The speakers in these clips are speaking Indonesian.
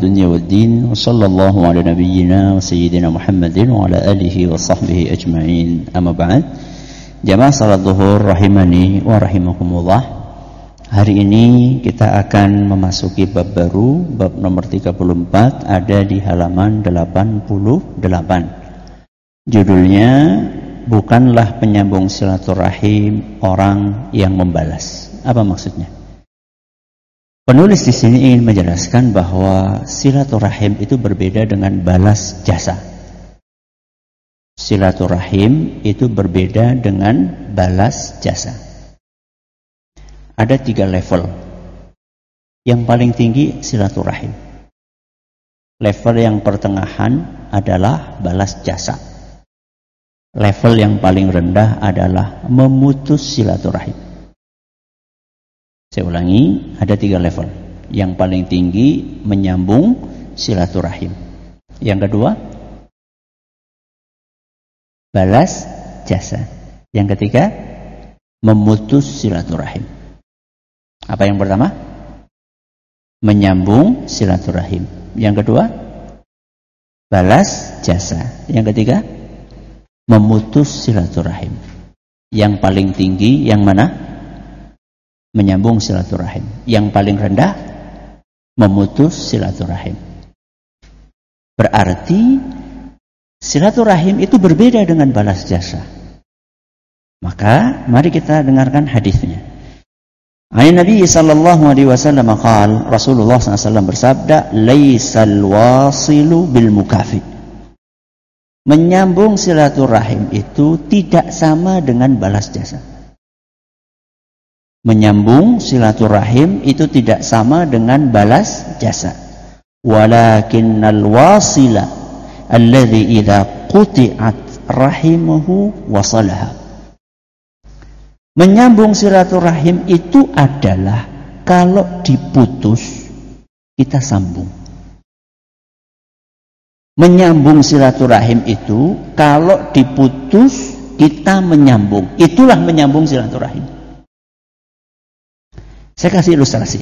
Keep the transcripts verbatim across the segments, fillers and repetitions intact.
الدنيا والدين وصلى الله على نبينا وسيدنا محمد وعلى آله وصحبه أجمعين. أما بعد, jamaah salat zuhur rahimani wa rahimakumullah. Hari ini kita akan memasuki bab baru, bab nomor tiga puluh empat, ada di halaman delapan puluh delapan. Judulnya, bukanlah penyambung silaturahim orang yang membalas. Apa maksudnya? Penulis di sini ingin menjelaskan bahwa silaturahim itu berbeda dengan balas jasa. Silaturahim itu berbeda dengan balas jasa. Ada tiga level. Yang paling tinggi silaturahim. Level yang pertengahan adalah balas jasa. Level yang paling rendah adalah memutus silaturahim. Saya ulangi, ada tiga level. Yang paling tinggi menyambung silaturahim. Yang kedua, balas jasa. Yang ketiga, memutus silaturahim. Apa yang pertama? Menyambung silaturahim. Yang kedua, balas jasa. Yang ketiga, memutus silaturahim. Yang paling tinggi yang mana? Menyambung silaturahim. Yang paling rendah, memutus silaturahim. Berarti silaturahim itu berbeda dengan balas jasa. Maka mari kita dengarkan hadisnya. An Nabi sallallahu alaihi wasallam qaal, Rasulullah sallallahu alaihi wasallam bersabda, "Laisal wasilu bil mukafi." Menyambung silaturahim itu tidak sama dengan balas jasa. Menyambung silaturahim itu tidak sama dengan balas jasa. Walakinnal wasila alladhi idza quti'at rahimuhu wasalaha. Menyambung silaturahim itu adalah kalau diputus kita sambung. Menyambung silaturahim itu kalau diputus kita menyambung. Itulah menyambung silaturahim. Saya kasih ilustrasi.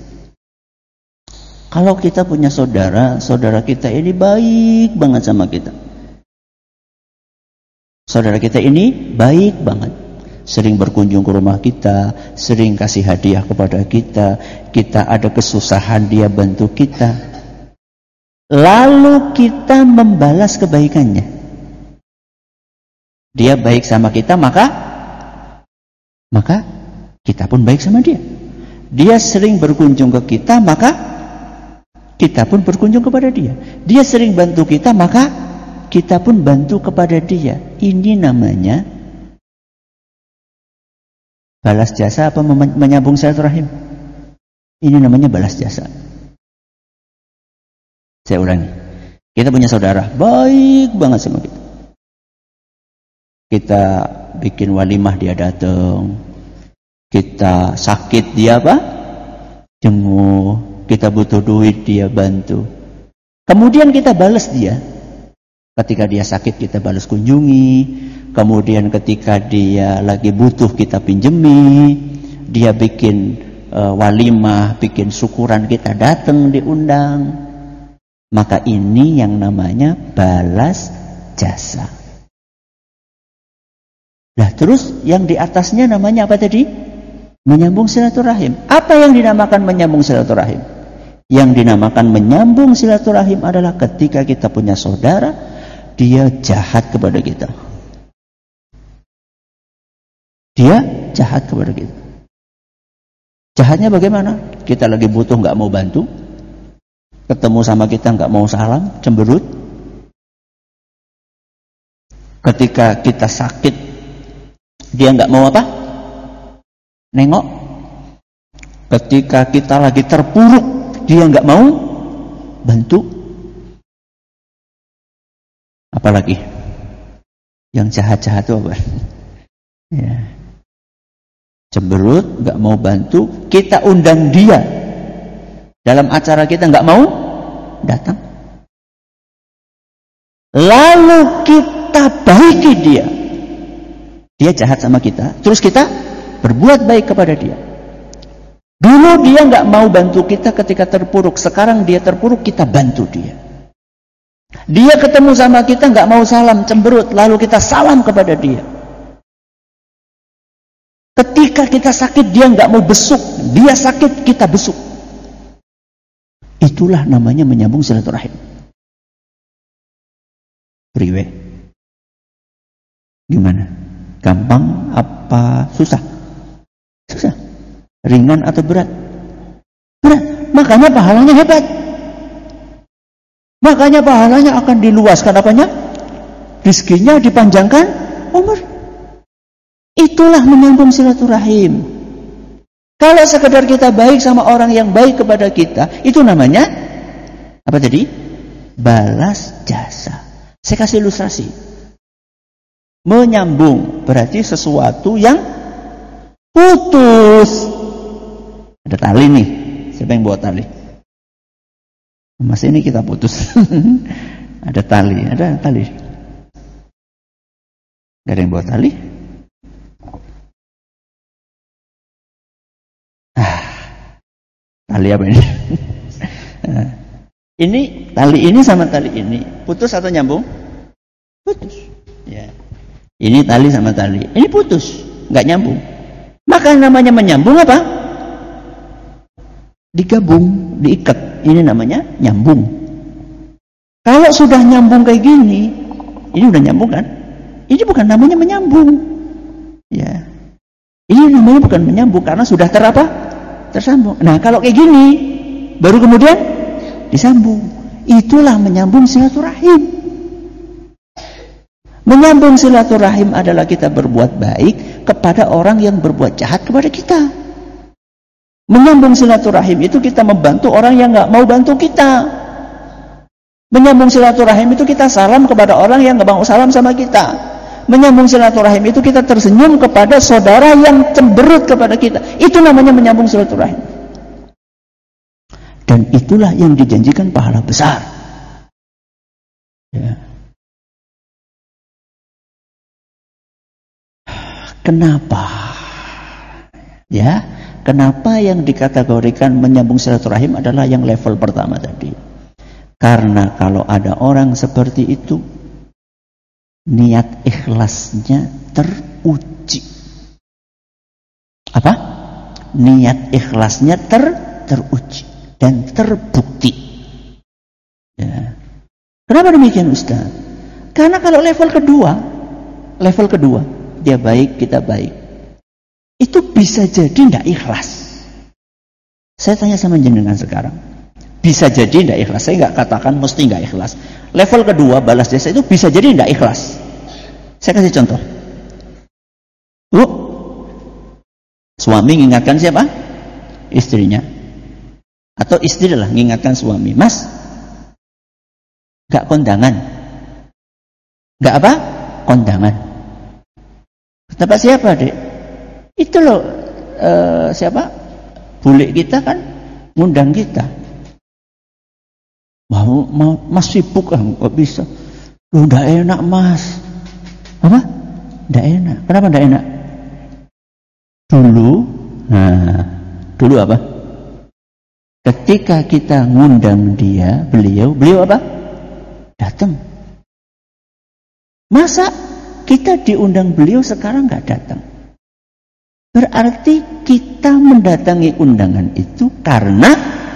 Kalau kita punya saudara, saudara kita ini baik banget sama kita. Saudara kita ini baik banget. Sering berkunjung ke rumah kita, sering kasih hadiah kepada kita, kita ada kesusahan dia bantu kita. Lalu kita membalas kebaikannya. Dia baik sama kita, maka maka kita pun baik sama dia. Dia sering berkunjung ke kita, maka kita pun berkunjung kepada dia. Dia sering bantu kita, maka kita pun bantu kepada dia. Ini namanya balas jasa apa menyambung silaturahim? Ini namanya balas jasa. Saya ulangi. Kita punya saudara, baik banget sama kita. Kita bikin walimah, dia datang. Kita sakit, dia apa? Jenguk. Kita butuh duit, dia bantu. Kemudian kita balas dia. Ketika dia sakit, kita balas kunjungi. Kemudian ketika dia lagi butuh, kita pinjemi. Dia bikin uh, walimah, bikin syukuran, kita datang, diundang. Maka ini yang namanya balas jasa. Nah, terus yang di atasnya namanya apa tadi? Menyambung silaturahim. Apa yang dinamakan menyambung silaturahim? Yang dinamakan menyambung silaturahim adalah ketika kita punya saudara, dia jahat kepada kita. Dia jahat kepada kita. Jahatnya bagaimana? Kita lagi butuh nggak mau bantu, ketemu sama kita nggak mau salam, cemberut. Ketika kita sakit, dia nggak mau apa? Nengok. Ketika kita lagi terpuruk, dia nggak mau bantu. Apalagi yang jahat-jahat itu apa? Ya. Cemberut, nggak mau bantu. Kita undang dia dalam acara kita, nggak mau datang. Lalu kita baiki dia. Dia jahat sama kita, terus kita berbuat baik kepada dia. Dulu dia nggak mau bantu kita ketika terpuruk, sekarang dia terpuruk, kita bantu dia. Dia ketemu sama kita nggak mau salam, cemberut, lalu kita salam kepada dia. Ketika kita sakit, dia nggak mau besuk, dia sakit, kita besuk. Itulah namanya menyambung silaturahim. Priwe. Gimana? Gampang apa susah? Susah. Ringan atau berat? Berat. Makanya pahalanya hebat. Makanya pahalanya akan diluaskan apanya? Rizkinya dipanjangkan umur. Itulah menyambung silaturahim. Kalau sekedar kita baik sama orang yang baik kepada kita, itu namanya apa tadi? Balas jasa. Saya kasih ilustrasi. Menyambung berarti sesuatu yang putus. Ada tali nih. Siapa yang bawa tali? Mas ini kita putus. Ada tali, ada tali. Gak ada yang bawa tali? Ah, tali apa ini? Ini tali ini sama tali ini putus atau nyambung? Putus. Ya. Ini tali sama tali. Ini putus, nggak nyambung. Maka namanya menyambung apa? Digabung, diikat. Ini namanya nyambung. Kalau sudah nyambung kayak gini, ini udah nyambung kan? Ini bukan namanya menyambung. Ya. Ini namanya bukan menyambung karena sudah ter apa? Tersambung. Nah, kalau kayak gini baru kemudian disambung. Itulah menyambung silaturahim. Menyambung silaturahim adalah kita berbuat baik kepada orang yang berbuat jahat kepada kita. Menyambung silaturahim itu kita membantu orang yang nggak mau bantu kita. Menyambung silaturahim itu kita salam kepada orang yang nggak mau salam sama kita. Menyambung silaturahim itu kita tersenyum kepada saudara yang cemberut kepada kita. Itu namanya menyambung silaturahim. Dan itulah yang dijanjikan pahala besar. Ya. Kenapa? Ya, kenapa yang dikategorikan menyambung silaturahim adalah yang level pertama tadi? Karena kalau ada orang seperti itu, niat ikhlasnya teruji. Apa? Niat ikhlasnya ter teruji dan terbukti. Ya. Kenapa demikian, Ustaz? Karena kalau level kedua, level kedua, dia baik, kita baik. Itu bisa jadi tidak ikhlas. Saya tanya sama jenengan sekarang. Bisa jadi tidak ikhlas. Saya nggak katakan mesti nggak ikhlas. Level kedua balas jasa itu bisa jadi tidak ikhlas. Saya kasih contoh. Bu, suami mengingatkan siapa? Istrinya. Atau istri lah mengingatkan suami. Mas, nggak kondangan. Nggak apa? Kondangan. Kata siapa, Dek? Itu loh uh, siapa? Bule kita kan ngundang kita. Mau, mau Mas sibuk ah, nggak bisa. Loh, nggak enak Mas. Apa? Nggak enak. Kenapa nggak enak? Dulu, nah, dulu apa? Ketika kita ngundang dia, beliau, beliau apa? Datang. Masa kita diundang beliau sekarang nggak datang? Berarti kita mendatangi undangan itu karena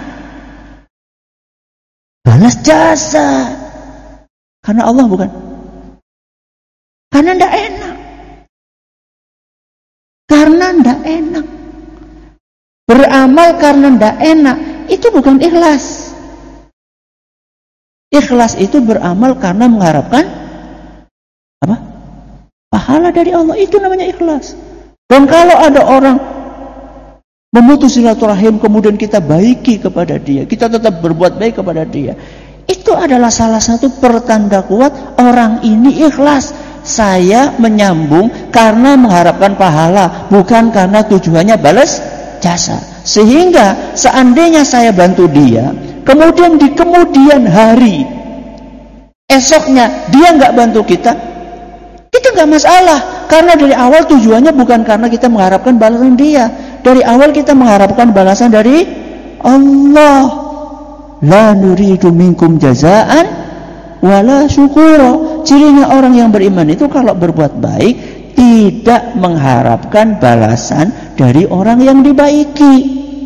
balas jasa. Karena Allah bukan? Karena tidak enak. Karena tidak enak. Beramal karena tidak enak. Itu bukan ikhlas. Ikhlas itu beramal karena mengharapkan apa? Pahala dari Allah. Itu namanya ikhlas. Dan kalau ada orang memutus silaturahim kemudian kita baiki kepada dia, kita tetap berbuat baik kepada dia, itu adalah salah satu pertanda kuat orang ini ikhlas. Saya menyambung karena mengharapkan pahala, bukan karena tujuannya balas jasa. Sehingga seandainya saya bantu dia, kemudian di kemudian hari esoknya dia nggak bantu kita, itu nggak masalah. Karena dari awal tujuannya bukan karena kita mengharapkan balasan dia. Dari awal kita mengharapkan balasan dari Allah. La nuridu minkum jazaan wala syukura. Cirinya orang yang beriman itu kalau berbuat baik tidak mengharapkan balasan dari orang yang dibaiki.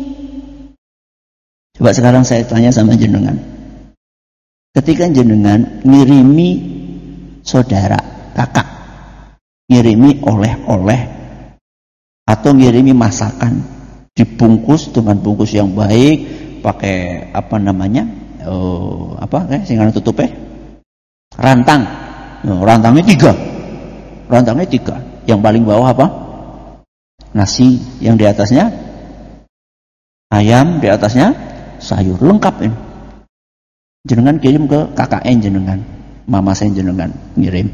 Coba sekarang saya tanya sama jenengan. Ketika jenengan ngirimi saudara, kakak, ngirimi oleh-oleh atau ngirimi masakan dibungkus dengan bungkus yang baik, pakai apa namanya, oh, apa kayak singkatan tutupnya, rantang, oh, rantangnya tiga, rantangnya tiga. Yang paling bawah apa? Nasi, yang di atasnya ayam, di atasnya sayur, lengkap ini. Jenengan kirim ke K K N jenengan, mama saya jenengan ngirim.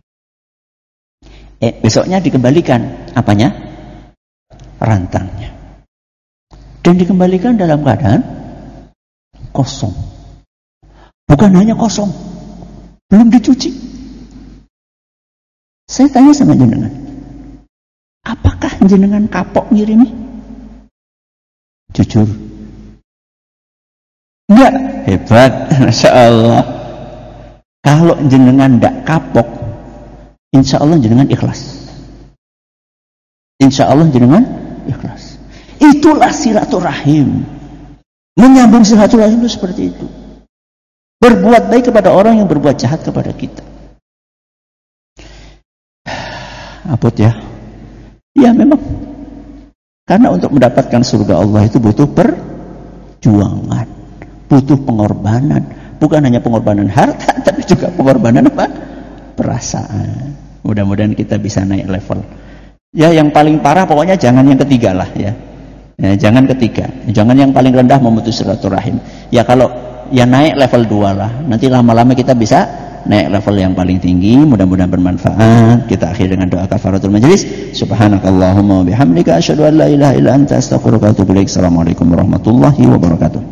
Eh besoknya dikembalikan apanya? Rantangnya. Dan dikembalikan dalam keadaan kosong. Bukan hanya kosong, belum dicuci. Saya tanya sama jenengan, apakah jenengan kapok ngirimi? Jujur. Enggak, hebat, Masya Allah. Kalau jenengan enggak kapok, insya Allah jenengan ikhlas. Insya Allah jenengan ikhlas. Itulah silaturahim. Menyambung silaturahim itu seperti itu. Berbuat baik kepada orang yang berbuat jahat kepada kita. Abot ya. Ya memang. Karena untuk mendapatkan surga Allah itu butuh perjuangan, butuh pengorbanan. Bukan hanya pengorbanan harta, tapi juga pengorbanan apa? Perasaan. Mudah-mudahan kita bisa naik level. Ya yang paling parah pokoknya jangan yang ketiga lah ya. Ya, jangan ketiga, jangan yang paling rendah memutus silaturahim. Ya kalau ya naik level dua lah. Nanti lama-lama kita bisa naik level yang paling tinggi. Mudah-mudahan bermanfaat. Kita akhiri dengan doa kafaratul majelis. Subhanakallahumma wa bihamdika asyhadu an la ilaha illa anta astaghfiruka wa atubu ilaik. Assalamualaikum warahmatullahi wabarakatuh.